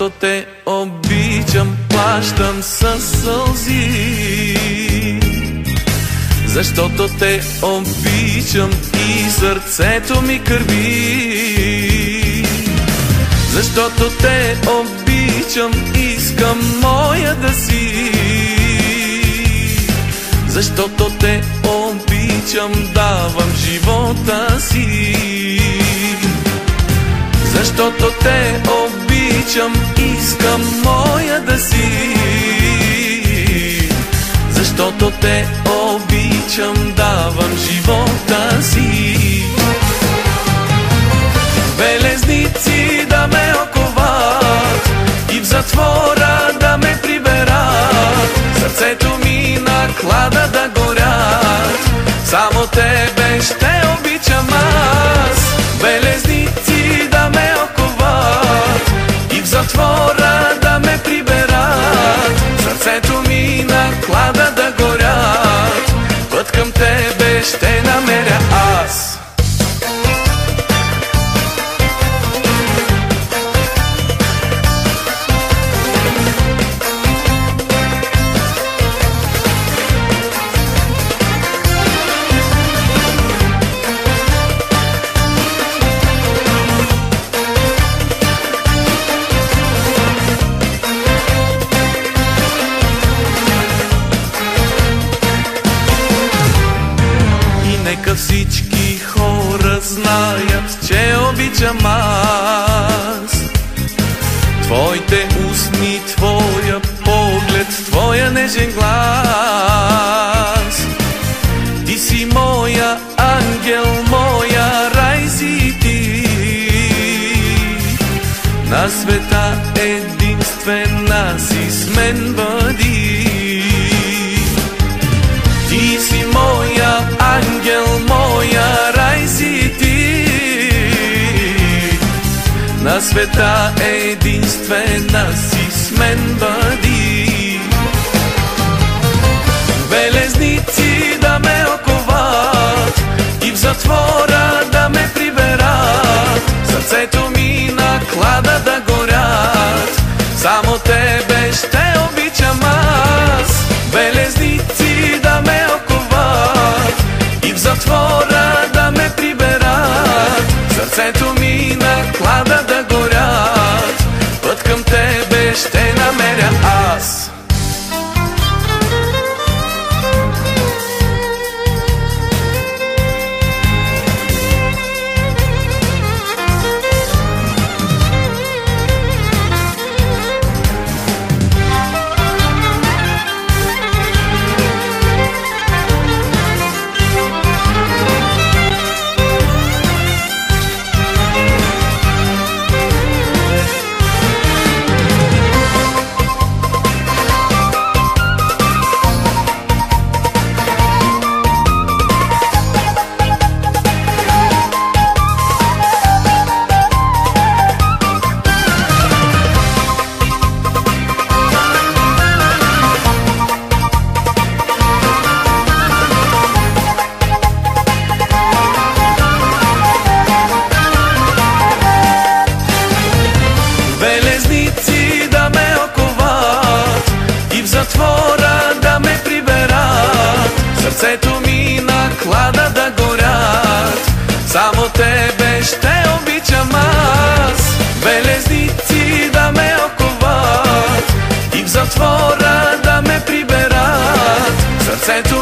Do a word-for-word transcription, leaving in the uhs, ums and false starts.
Защото те обичам, плащам със сълзи. Защото те обичам и сърцето ми кърви. Защото те обичам, искам моя да си. Защото те обичам, давам живота си. Защото те обичам, искам моя да си. Защото те обичам, давам живота си. Белезници да ме оковат и в затвора да ме приберат. Сърцето ми на клада да горят. Само тебе ще обичам аз. Белезници да ме оковат и в затвора да ме приберат. Сърцето ми на клада да горят. Път към тебе ще намеря аз. Нека всички хора знаят, че обичам аз. Твоите устни, твоя поглед, твоя нежен глас. Ти си моя ангел, моя рай си ти. На света единствена си с мен бъди. Ти си моя ангел, моя рай си ти. На света единствена си с мен бъди. Белезници да ме оковат и в затвора да ме приберат. Сърцето ми на клада да горят. Само тебе ще обичам аз. Белезници да ме оковат и в затвора да ме приберат. Сърцето ми на клада да горят. Път към тебе ще намеря аз. Белезници да ме оковат и в затвора да ме приберат. Сърцето ми на клада да горят. Само тебе ще обичам аз. Белезници да ме оковат и в затвора да ме приберат. Сърцето